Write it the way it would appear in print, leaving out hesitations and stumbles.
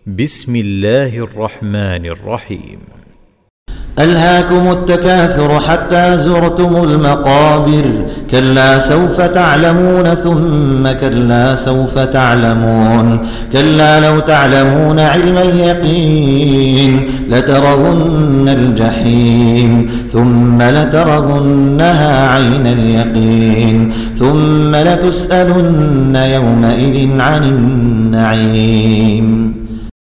بسم الله الرحمن الرحيم. ألهاكم التكاثر حتى زرتم المقابر، كلا سوف تعلمون ثم كلا سوف تعلمون، كلا لو تعلمون علم اليقين لترون الجحيم ثم لترونها عين اليقين ثم لتسألن يومئذ عن النعيم.